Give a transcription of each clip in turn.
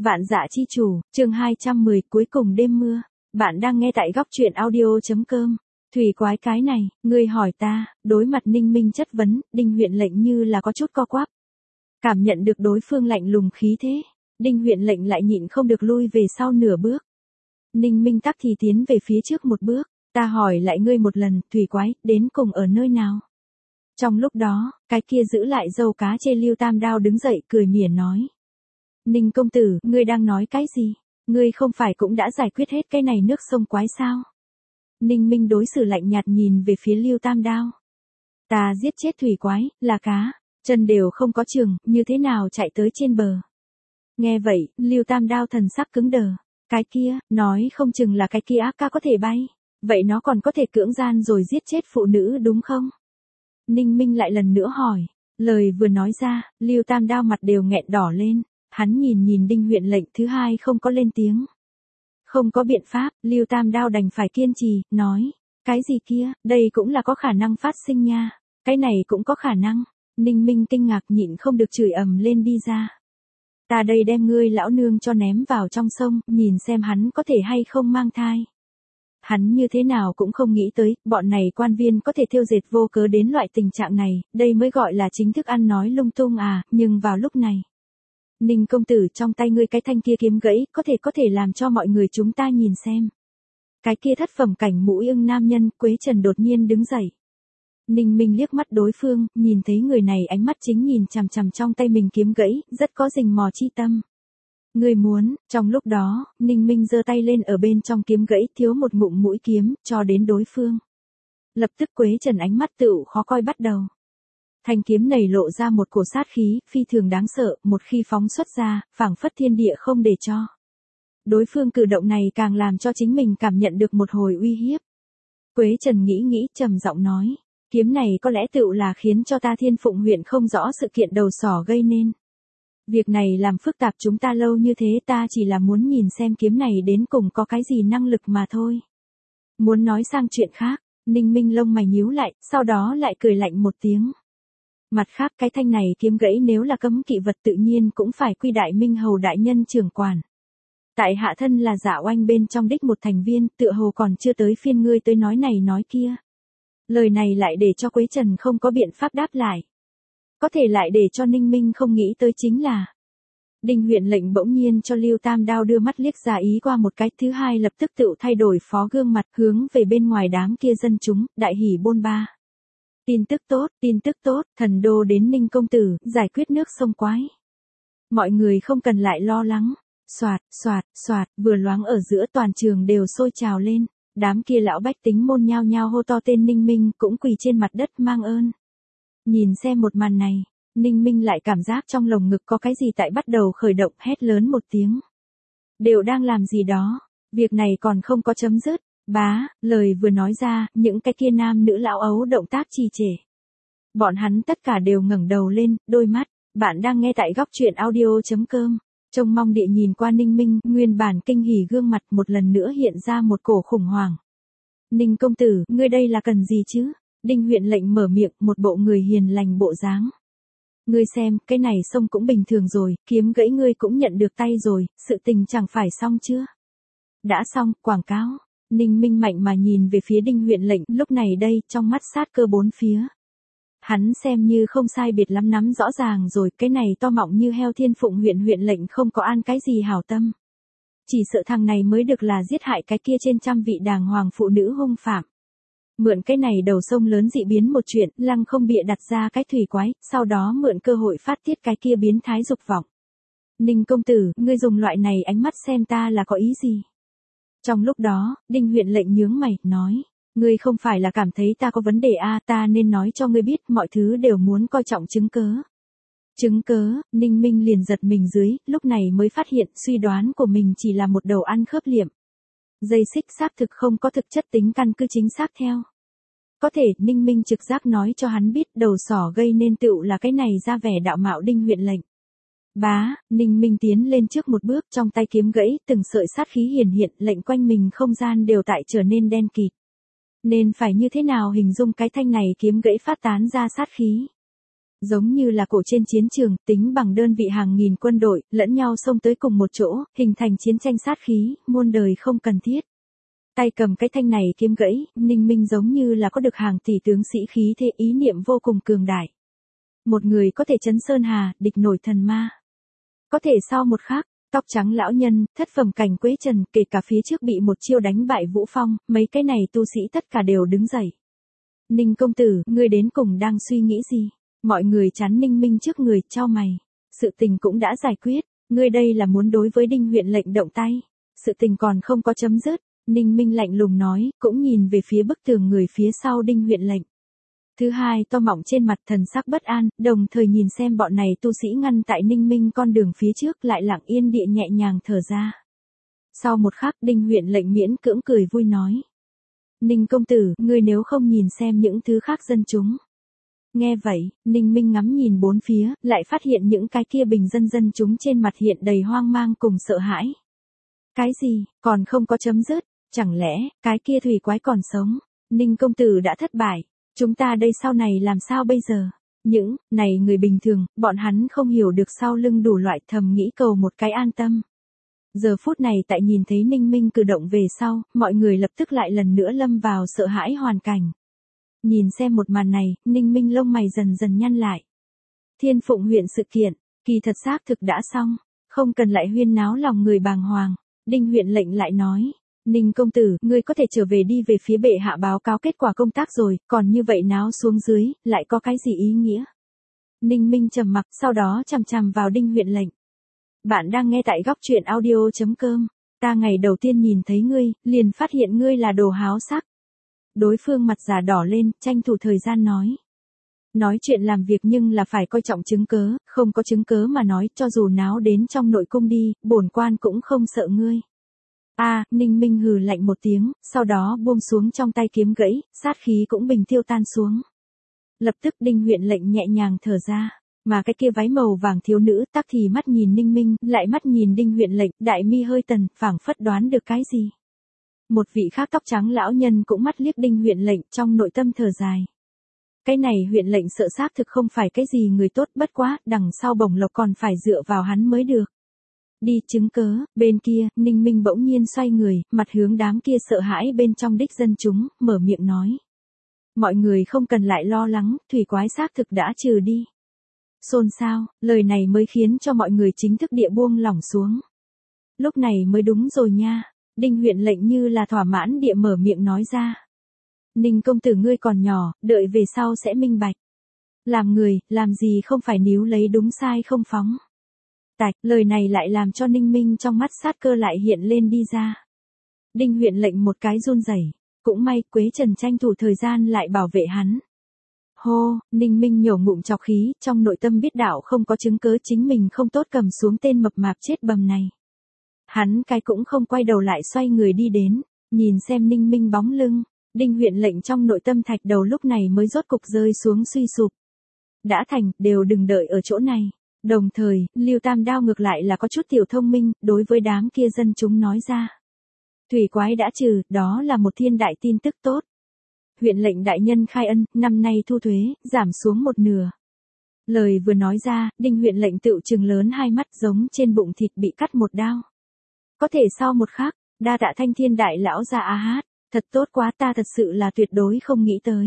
Vạn Dạ Chi Chủ, chương 210, cuối cùng đêm mưa. Bạn đang nghe tại góc truyện audio.com. Thủy quái cái này, ngươi hỏi ta, đối mặt Ninh Minh chất vấn, Đinh Huyện Lệnh như là có chút co quắp. Cảm nhận được đối phương lạnh lùng khí thế, Đinh Huyện Lệnh lại nhịn không được lui về sau nửa bước. Ninh Minh tắc thì tiến về phía trước một bước, ta hỏi lại ngươi một lần, thủy quái, đến cùng ở nơi nào? Trong lúc đó, cái kia giữ lại dâu cá chê Lưu Tam Đao đứng dậy cười mỉa nói. Ninh công tử, ngươi đang nói cái gì? Ngươi không phải cũng đã giải quyết hết cái này nước sông quái sao? Ninh Minh đối xử lạnh nhạt nhìn về phía Lưu Tam Đao. Ta giết chết thủy quái, là cá, chân đều không có trường, như thế nào chạy tới trên bờ? Nghe vậy, Lưu Tam Đao thần sắc cứng đờ. Cái kia, nói không chừng là cái kia ác ca có thể bay. Vậy nó còn có thể cưỡng gian rồi giết chết phụ nữ đúng không? Ninh Minh lại lần nữa hỏi. Lời vừa nói ra, Lưu Tam Đao mặt đều nghẹn đỏ lên. Hắn nhìn Đinh Huyện Lệnh thứ hai không có lên tiếng. Không có biện pháp, Lưu Tam Đao đành phải kiên trì, nói. Cái gì kia, đây cũng là có khả năng phát sinh nha. Cái này cũng có khả năng. Ninh Minh kinh ngạc nhịn không được chửi ầm lên đi ra. Ta đây đem ngươi lão nương cho ném vào trong sông, nhìn xem hắn có thể hay không mang thai. Hắn như thế nào cũng không nghĩ tới, bọn này quan viên có thể thêu dệt vô cớ đến loại tình trạng này, đây mới gọi là chính thức ăn nói lung tung à, nhưng vào lúc này. Ninh công tử, trong tay ngươi cái thanh kia kiếm gãy, có thể làm cho mọi người chúng ta nhìn xem. Cái kia thất phẩm cảnh mũi ưng nam nhân, Quế Trần đột nhiên đứng dậy. Ninh Minh liếc mắt đối phương, nhìn thấy người này ánh mắt chính nhìn chằm chằm trong tay mình kiếm gãy, rất có rình mò chi tâm. Người muốn, trong lúc đó, Ninh Minh giơ tay lên ở bên trong kiếm gãy thiếu một ngụm mũi kiếm, cho đến đối phương. Lập tức Quế Trần ánh mắt tựu khó coi bắt đầu. Thanh kiếm này lộ ra một cổ sát khí, phi thường đáng sợ, một khi phóng xuất ra, phảng phất thiên địa không để cho. Đối phương cử động này càng làm cho chính mình cảm nhận được một hồi uy hiếp. Quế Trần nghĩ trầm giọng nói, kiếm này có lẽ tựu là khiến cho ta Thiên Phụng huyện không rõ sự kiện đầu sỏ gây nên. Việc này làm phức tạp chúng ta lâu như thế, ta chỉ là muốn nhìn xem kiếm này đến cùng có cái gì năng lực mà thôi. Muốn nói sang chuyện khác, Ninh Minh lông mày nhíu lại, sau đó lại cười lạnh một tiếng. Mặt khác cái thanh này kiếm gãy nếu là cấm kỵ vật tự nhiên cũng phải quy đại Minh Hầu đại nhân trưởng quản. Tại hạ thân là Dạ Oanh bên trong đích một thành viên, tựa hồ còn chưa tới phiên ngươi tới nói này nói kia. Lời này lại để cho Quế Trần không có biện pháp đáp lại. Có thể lại để cho Ninh Minh không nghĩ tới chính là. Đinh Huyện Lệnh bỗng nhiên cho Lưu Tam Đao đưa mắt liếc ra ý qua một cái, thứ hai lập tức tự thay đổi phó gương mặt hướng về bên ngoài đám kia dân chúng, đại hỉ bôn ba. Tin tức tốt, thần đô đến Ninh công tử, giải quyết nước sông quái. Mọi người không cần lại lo lắng. Soạt, vừa loáng ở giữa toàn trường đều sôi trào lên, đám kia lão bách tính môn nhao nhao hô to tên Ninh Minh cũng quỳ trên mặt đất mang ơn. Nhìn xem một màn này, Ninh Minh lại cảm giác trong lồng ngực có cái gì tại bắt đầu khởi động, hét lớn một tiếng. Đều đang làm gì đó, việc này còn không có chấm dứt. Bá, lời vừa nói ra, những cái kia nam nữ lão ấu động tác trì trệ. Bọn hắn tất cả đều ngẩng đầu lên, đôi mắt, bạn đang nghe tại góc truyện audio.com. Trông mong địa nhìn qua Ninh Minh, nguyên bản kinh hỉ gương mặt một lần nữa hiện ra một cổ khủng hoảng. Ninh công tử, ngươi đây là cần gì chứ? Đinh Huyện Lệnh mở miệng, một bộ người hiền lành bộ dáng. Ngươi xem, cái này xong cũng bình thường rồi, kiếm gãy ngươi cũng nhận được tay rồi, sự tình chẳng phải xong chưa? Đã xong, quảng cáo. Ninh Minh mạnh mà nhìn về phía Đinh Huyện Lệnh, lúc này đây, trong mắt sát cơ bốn phía. Hắn xem như không sai biệt lắm nắm rõ ràng rồi, cái này to mọng như heo Thiên Phụng huyện lệnh không có an cái gì hảo tâm. Chỉ sợ thằng này mới được là giết hại cái kia trên trăm vị đàng hoàng phụ nữ hung phạm. Mượn cái này đầu sông lớn dị biến một chuyện, lăng không bịa đặt ra cái thủy quái, sau đó mượn cơ hội phát tiết cái kia biến thái dục vọng. Ninh công tử, ngươi dùng loại này ánh mắt xem ta là có ý gì? Trong lúc đó, Đinh Huyện Lệnh nhướng mày, nói. Ngươi không phải là cảm thấy ta có vấn đề à, ta nên nói cho ngươi biết mọi thứ đều muốn coi trọng chứng cớ. Chứng cớ, Ninh Minh liền giật mình dưới, lúc này mới phát hiện suy đoán của mình chỉ là một đầu ăn khớp liệm. Dây xích xác thực không có thực chất tính căn cứ chính xác theo. Có thể, Ninh Minh trực giác nói cho hắn biết đầu sỏ gây nên tựu là cái này ra vẻ đạo mạo Đinh Huyện Lệnh. Bá, Ninh Minh tiến lên trước một bước, trong tay kiếm gãy, từng sợi sát khí hiển hiện, lệnh quanh mình không gian đều tại trở nên đen kịt. Nên phải như thế nào hình dung cái thanh này kiếm gãy phát tán ra sát khí? Giống như là cổ trên chiến trường, tính bằng đơn vị hàng nghìn quân đội, lẫn nhau xông tới cùng một chỗ, hình thành chiến tranh sát khí, muôn đời không cần thiết. Tay cầm cái thanh này kiếm gãy, Ninh Minh giống như là có được hàng tỷ tướng sĩ khí thế, ý niệm vô cùng cường đại. Một người có thể chấn sơn hà, địch nổi thần ma. Có thể sau một khắc, tóc trắng lão nhân, thất phẩm cảnh Quế Trần, kể cả phía trước bị một chiêu đánh bại Vũ Phong, mấy cái này tu sĩ tất cả đều đứng dậy. Ninh công tử, ngươi đến cùng đang suy nghĩ gì? Mọi người chắn Ninh Minh trước người, chau mày. Sự tình cũng đã giải quyết, ngươi đây là muốn đối với Đinh huyện lệnh động tay. Sự tình còn không có chấm dứt, Ninh Minh lạnh lùng nói, cũng nhìn về phía bức tường người phía sau Đinh huyện lệnh. Thứ hai to mọng trên mặt thần sắc bất an, đồng thời nhìn xem bọn này tu sĩ ngăn tại Ninh Minh con đường phía trước lại lặng yên địa nhẹ nhàng thở ra. Sau một khắc Đinh huyện lệnh miễn cưỡng cười vui nói. Ninh công tử, ngươi nếu không nhìn xem những thứ khác dân chúng. Nghe vậy, Ninh Minh ngắm nhìn bốn phía, lại phát hiện những cái kia bình dân chúng trên mặt hiện đầy hoang mang cùng sợ hãi. Cái gì, còn không có chấm dứt, chẳng lẽ, cái kia thủy quái còn sống? Ninh công tử đã thất bại, chúng ta đây sau này làm sao bây giờ? Những, này người bình thường, bọn hắn không hiểu được sau lưng đủ loại thầm nghĩ cầu một cái an tâm. Giờ phút này tại nhìn thấy Ninh Minh cử động về sau, mọi người lập tức lại lần nữa lâm vào sợ hãi hoàn cảnh. Nhìn xem một màn này, Ninh Minh lông mày dần dần nhăn lại. Thiên Phụng huyện sự kiện, kỳ thật xác thực đã xong, không cần lại huyên náo lòng người bàng hoàng. Đinh huyện lệnh lại nói, Ninh công tử, ngươi có thể trở về đi về phía bệ hạ báo cáo kết quả công tác rồi, còn như vậy náo xuống dưới, lại có cái gì ý nghĩa? Ninh Minh trầm mặc, sau đó chằm chằm vào Đinh huyện lệnh. Bạn đang nghe tại góc truyện audio.com, ta ngày đầu tiên nhìn thấy ngươi, liền phát hiện ngươi là đồ háo sắc. Đối phương mặt già đỏ lên, tranh thủ thời gian nói. Nói chuyện làm việc nhưng là phải coi trọng chứng cớ, không có chứng cớ mà nói, cho dù náo đến trong nội cung đi, bổn quan cũng không sợ ngươi. Ninh Minh hừ lạnh một tiếng, sau đó buông xuống trong tay kiếm gãy, sát khí cũng bình tiêu tan xuống. Lập tức Đinh huyện lệnh nhẹ nhàng thở ra, mà cái kia váy màu vàng thiếu nữ tắc thì mắt nhìn Ninh Minh, lại mắt nhìn Đinh huyện lệnh, đại mi hơi tần, phảng phất đoán được cái gì. Một vị khác tóc trắng lão nhân cũng mắt liếc Đinh huyện lệnh, trong nội tâm thở dài. Cái này huyện lệnh sợ xác thực không phải cái gì người tốt, bất quá, đằng sau bổng lộc còn phải dựa vào hắn mới được. Đi chứng cớ, bên kia, Ninh Minh bỗng nhiên xoay người, mặt hướng đám kia sợ hãi bên trong đích dân chúng, mở miệng nói. Mọi người không cần lại lo lắng, thủy quái xác thực đã trừ đi. Xôn xao, lời này mới khiến cho mọi người chính thức địa buông lỏng xuống. Lúc này mới đúng rồi nha, Đinh huyện lệnh như là thỏa mãn địa mở miệng nói ra. Ninh công tử ngươi còn nhỏ, đợi về sau sẽ minh bạch. Làm người, làm gì không phải níu lấy đúng sai không phóng. Tạch, lời này lại làm cho Ninh Minh trong mắt sát cơ lại hiện lên đi ra. Đinh huyện lệnh một cái run rẩy, cũng may Quế Trần tranh thủ thời gian lại bảo vệ hắn. Hô, Ninh Minh nhổ ngụm chọc khí, trong nội tâm biết đạo không có chứng cớ chính mình không tốt cầm xuống tên mập mạp chết bầm này. Hắn cái cũng không quay đầu lại xoay người đi đến, nhìn xem Ninh Minh bóng lưng, Đinh huyện lệnh trong nội tâm thạch đầu lúc này mới rốt cục rơi xuống suy sụp. Đã thành, đều đừng đợi ở chỗ này. Đồng thời, Lưu Tam Đao ngược lại là có chút tiểu thông minh, đối với đám kia dân chúng nói ra. Thủy quái đã trừ, đó là một thiên đại tin tức tốt. Huyện lệnh đại nhân khai ân, năm nay thu thuế, giảm xuống một nửa. Lời vừa nói ra, Đinh huyện lệnh tựu trừng lớn hai mắt giống trên bụng thịt bị cắt một đao. Có thể sau một khắc, đa tạ thanh thiên đại lão ra hát, thật tốt quá, ta thật sự là tuyệt đối không nghĩ tới.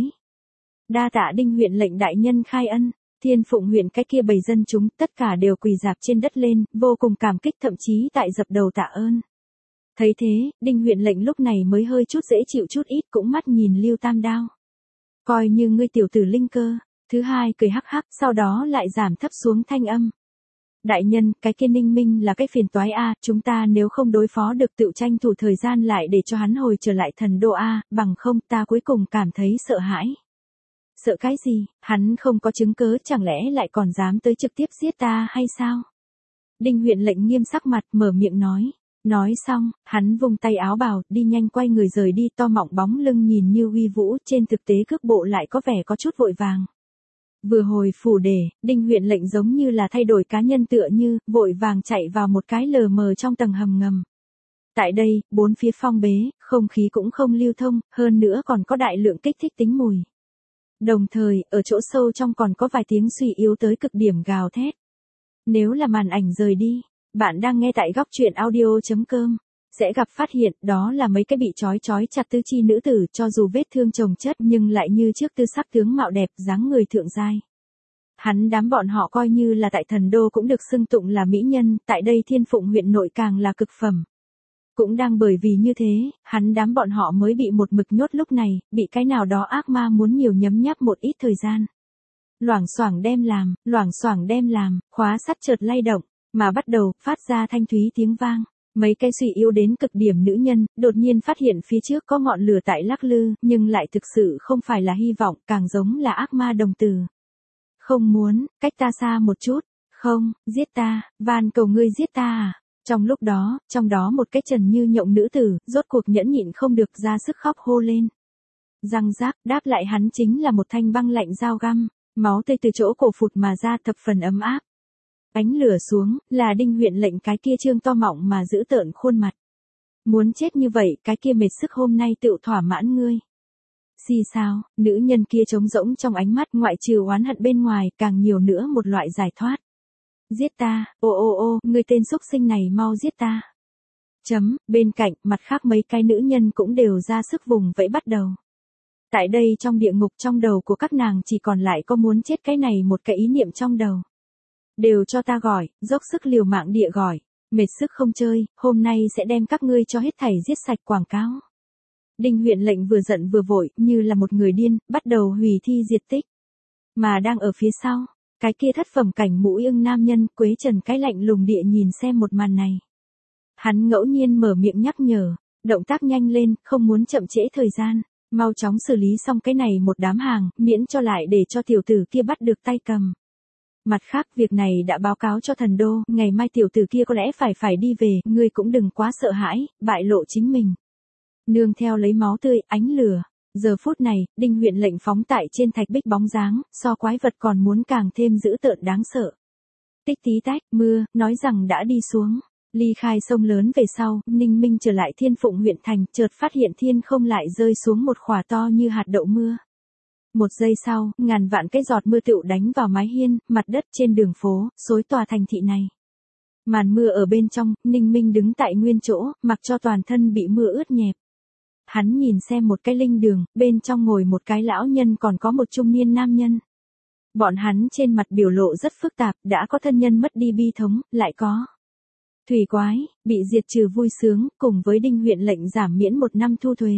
Đa tạ Đinh huyện lệnh đại nhân khai ân. Thiên Phụng huyện cái kia bầy dân chúng tất cả đều quỳ dạp trên đất lên, vô cùng cảm kích, thậm chí tại dập đầu tạ ơn. Thấy thế, Đinh huyện lệnh lúc này mới hơi chút dễ chịu chút ít, cũng mắt nhìn Lưu Tam Đao. Coi như ngươi tiểu tử linh cơ. Thứ hai cười hắc hắc, sau đó lại giảm thấp xuống thanh âm. Đại nhân, cái kia Ninh Minh là cái phiền toái chúng ta nếu không đối phó được tự tranh thủ thời gian lại để cho hắn hồi trở lại thần đô bằng không ta cuối cùng cảm thấy sợ hãi. Sợ cái gì, hắn không có chứng cớ, chẳng lẽ lại còn dám tới trực tiếp giết ta hay sao? Đinh huyện lệnh nghiêm sắc mặt mở miệng nói. Nói xong, hắn vung tay áo bào, đi nhanh quay người rời đi, to mọng bóng lưng nhìn như uy vũ, trên thực tế cước bộ lại có vẻ có chút vội vàng. Vừa hồi phủ đề, Đinh huyện lệnh giống như là thay đổi cá nhân tựa như, vội vàng chạy vào một cái lờ mờ trong tầng hầm ngầm. Tại đây, bốn phía phong bế, không khí cũng không lưu thông, hơn nữa còn có đại lượng kích thích tính mùi. Đồng thời, ở chỗ sâu trong còn có vài tiếng suy yếu tới cực điểm gào thét. Nếu là màn ảnh rời đi, bạn đang nghe tại góc truyện audio.com, sẽ gặp phát hiện đó là mấy cái bị trói chặt tứ chi nữ tử, cho dù vết thương chồng chất nhưng lại như trước tư sắc tướng mạo đẹp, dáng người thượng giai. Hắn đám bọn họ coi như là tại Thần Đô cũng được xưng tụng là mỹ nhân, tại đây Thiên Phụng huyện nội càng là cực phẩm. Cũng đang bởi vì như thế, hắn đám bọn họ mới bị một mực nhốt lúc này, bị cái nào đó ác ma muốn nhiều nhấm nháp một ít thời gian. Loảng xoảng đem làm, khóa sắt chợt lay động, mà bắt đầu phát ra thanh thúy tiếng vang. Mấy cái suy yếu đến cực điểm nữ nhân, đột nhiên phát hiện phía trước có ngọn lửa tại lắc lư, nhưng lại thực sự không phải là hy vọng, càng giống là ác ma đồng từ. Không muốn, cách ta xa một chút, không, giết ta, van cầu ngươi giết ta à. Trong đó một cái trần như nhộng nữ tử, rốt cuộc nhẫn nhịn không được ra sức khóc hô lên. Răng rác, đáp lại hắn chính là một thanh băng lạnh dao găm, máu tươi từ chỗ cổ phụt mà ra thập phần ấm áp. Ánh lửa xuống, là Đinh Huyện Lệnh cái kia trương to mọng mà giữ tợn khuôn mặt. Muốn chết như vậy, cái kia mệt sức hôm nay tự thỏa mãn ngươi. Xì sao, nữ nhân kia trống rỗng trong ánh mắt, ngoại trừ oán hận bên ngoài, càng nhiều nữa một loại giải thoát. Giết ta, ô, ngươi tên xúc sinh này mau giết ta. Bên cạnh, mặt khác mấy cái nữ nhân cũng đều ra sức vùng vẫy bắt đầu. Tại đây trong địa ngục, trong đầu của các nàng chỉ còn lại có muốn chết cái này một cái ý niệm trong đầu. Đều cho ta gọi, dốc sức liều mạng địa gọi, mệt sức không chơi, hôm nay sẽ đem các ngươi cho hết thảy giết sạch quảng cáo. Đinh Huyện Lệnh vừa giận vừa vội, như là một người điên, bắt đầu hủy thi diệt tích. Mà đang ở phía sau, cái kia thất phẩm cảnh mũi ưng nam nhân, Quế Trần cái lạnh lùng địa nhìn xem một màn này. Hắn ngẫu nhiên mở miệng nhắc nhở, động tác nhanh lên, không muốn chậm trễ thời gian, mau chóng xử lý xong cái này một đám hàng, miễn cho lại để cho tiểu tử kia bắt được tay cầm. Mặt khác, việc này đã báo cáo cho Thần Đô, ngày mai tiểu tử kia có lẽ phải đi về, ngươi cũng đừng quá sợ hãi, bại lộ chính mình. Nương theo lấy máu tươi, ánh lửa. Giờ phút này, Đinh Huyện Lệnh phóng tại trên thạch bích bóng dáng, so quái vật còn muốn càng thêm dữ tợn đáng sợ. Tích tí tách, mưa, nói rằng đã đi xuống. Ly khai sông lớn về sau, Ninh Minh trở lại Thiên Phụng huyện thành, chợt phát hiện thiên không lại rơi xuống một khỏa to như hạt đậu mưa. Một giây sau, ngàn vạn cái giọt mưa tựu đánh vào mái hiên, mặt đất trên đường phố, xối tòa thành thị này. Màn mưa ở bên trong, Ninh Minh đứng tại nguyên chỗ, mặc cho toàn thân bị mưa ướt nhẹp. Hắn nhìn xem một cái linh đường, bên trong ngồi một cái lão nhân còn có một trung niên nam nhân. Bọn hắn trên mặt biểu lộ rất phức tạp, đã có thân nhân mất đi bi thống, lại có thủy quái, bị diệt trừ vui sướng, cùng với Đinh Huyện Lệnh giảm miễn 1 năm thu thuế.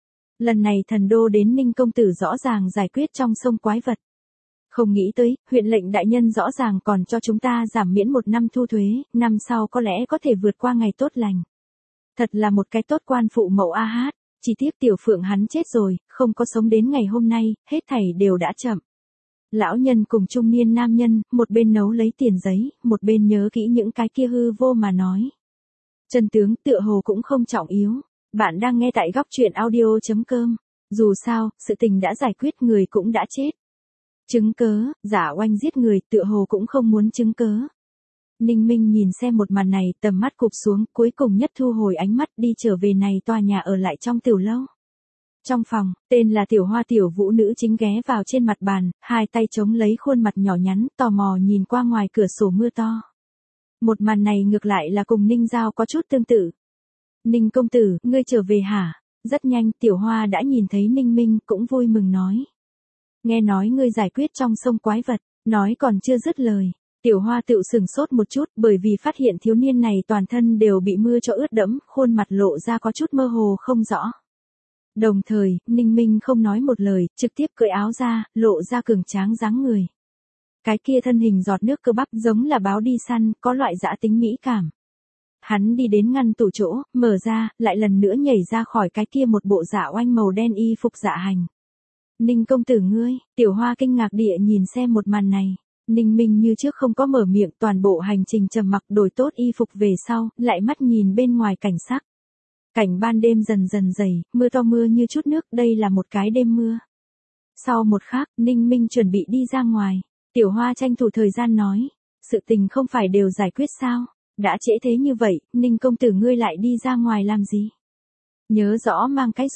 Lần này Thần Đô đến Ninh công tử rõ ràng giải quyết trong sông quái vật. Không nghĩ tới, huyện lệnh đại nhân rõ ràng còn cho chúng ta giảm miễn 1 năm thu thuế, năm sau có lẽ có thể vượt qua ngày tốt lành. Thật là một cái tốt quan phụ mẫu a hát, chỉ tiếc tiểu phượng hắn chết rồi, không có sống đến ngày hôm nay, hết thảy đều đã chậm. Lão nhân cùng trung niên nam nhân, một bên nấu lấy tiền giấy, một bên nhớ kỹ những cái kia hư vô mà nói. Chân tướng tựa hồ cũng không trọng yếu. Bạn đang nghe tại góc truyện audio.com. Dù sao, sự tình đã giải quyết, người cũng đã chết. Chứng cớ, giả oanh giết người, tựa hồ cũng không muốn chứng cớ. Ninh Minh nhìn xem một màn này, tầm mắt cụp xuống, cuối cùng nhất thu hồi ánh mắt, đi trở về này tòa nhà ở lại trong tiểu lâu. Trong phòng, tên là Tiểu Hoa tiểu vũ nữ chính ghé vào trên mặt bàn, hai tay chống lấy khuôn mặt nhỏ nhắn, tò mò nhìn qua ngoài cửa sổ mưa to. Một màn này ngược lại là cùng Ninh Giao có chút tương tự. Ninh công tử, ngươi trở về hả? Rất nhanh, Tiểu Hoa đã nhìn thấy Ninh Minh, cũng vui mừng nói. Nghe nói ngươi giải quyết trong sông quái vật, nói còn chưa dứt lời. Tiểu Hoa tựu sừng sốt một chút, bởi vì phát hiện thiếu niên này toàn thân đều bị mưa cho ướt đẫm, khuôn mặt lộ ra có chút mơ hồ không rõ. Đồng thời, Ninh Minh không nói một lời, trực tiếp cởi áo ra, lộ ra cường tráng dáng người. Cái kia thân hình giọt nước cơ bắp giống là báo đi săn, có loại dã tính mỹ cảm. Hắn đi đến ngăn tủ chỗ, mở ra, lại lần nữa nhảy ra khỏi cái kia một bộ dạ oanh màu đen y phục dạ hành. Ninh công tử ngươi, Tiểu Hoa kinh ngạc địa nhìn xem một màn này. Ninh Minh như trước không có mở miệng, toàn bộ hành trình trầm mặc đổi tốt y phục về sau, lại mắt nhìn bên ngoài cảnh sắc. Cảnh ban đêm dần dần dày, mưa to mưa như chút nước, đây là một cái đêm mưa. Sau một khắc, Ninh Minh chuẩn bị đi ra ngoài. Tiểu Hoa tranh thủ thời gian nói, sự tình không phải đều giải quyết sao? Đã trễ thế như vậy, Ninh công tử ngươi lại đi ra ngoài làm gì? Nhớ rõ mang cái dù.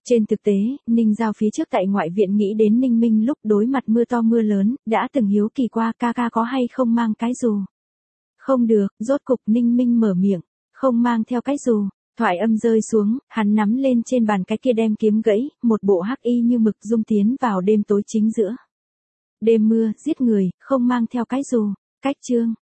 Trên thực tế, Ninh Giao phía trước tại ngoại viện nghĩ đến Ninh Minh lúc đối mặt mưa to mưa lớn, đã từng hiếu kỳ qua ca ca có hay không mang cái dù. Không được, rốt cục Ninh Minh mở miệng, không mang theo cái dù. Thoại âm rơi xuống, hắn nắm lên trên bàn cái kia đem kiếm gãy, một bộ hắc y như mực dung tiến vào đêm tối chính giữa. Đêm mưa, giết người, không mang theo cái dù. Cách chương.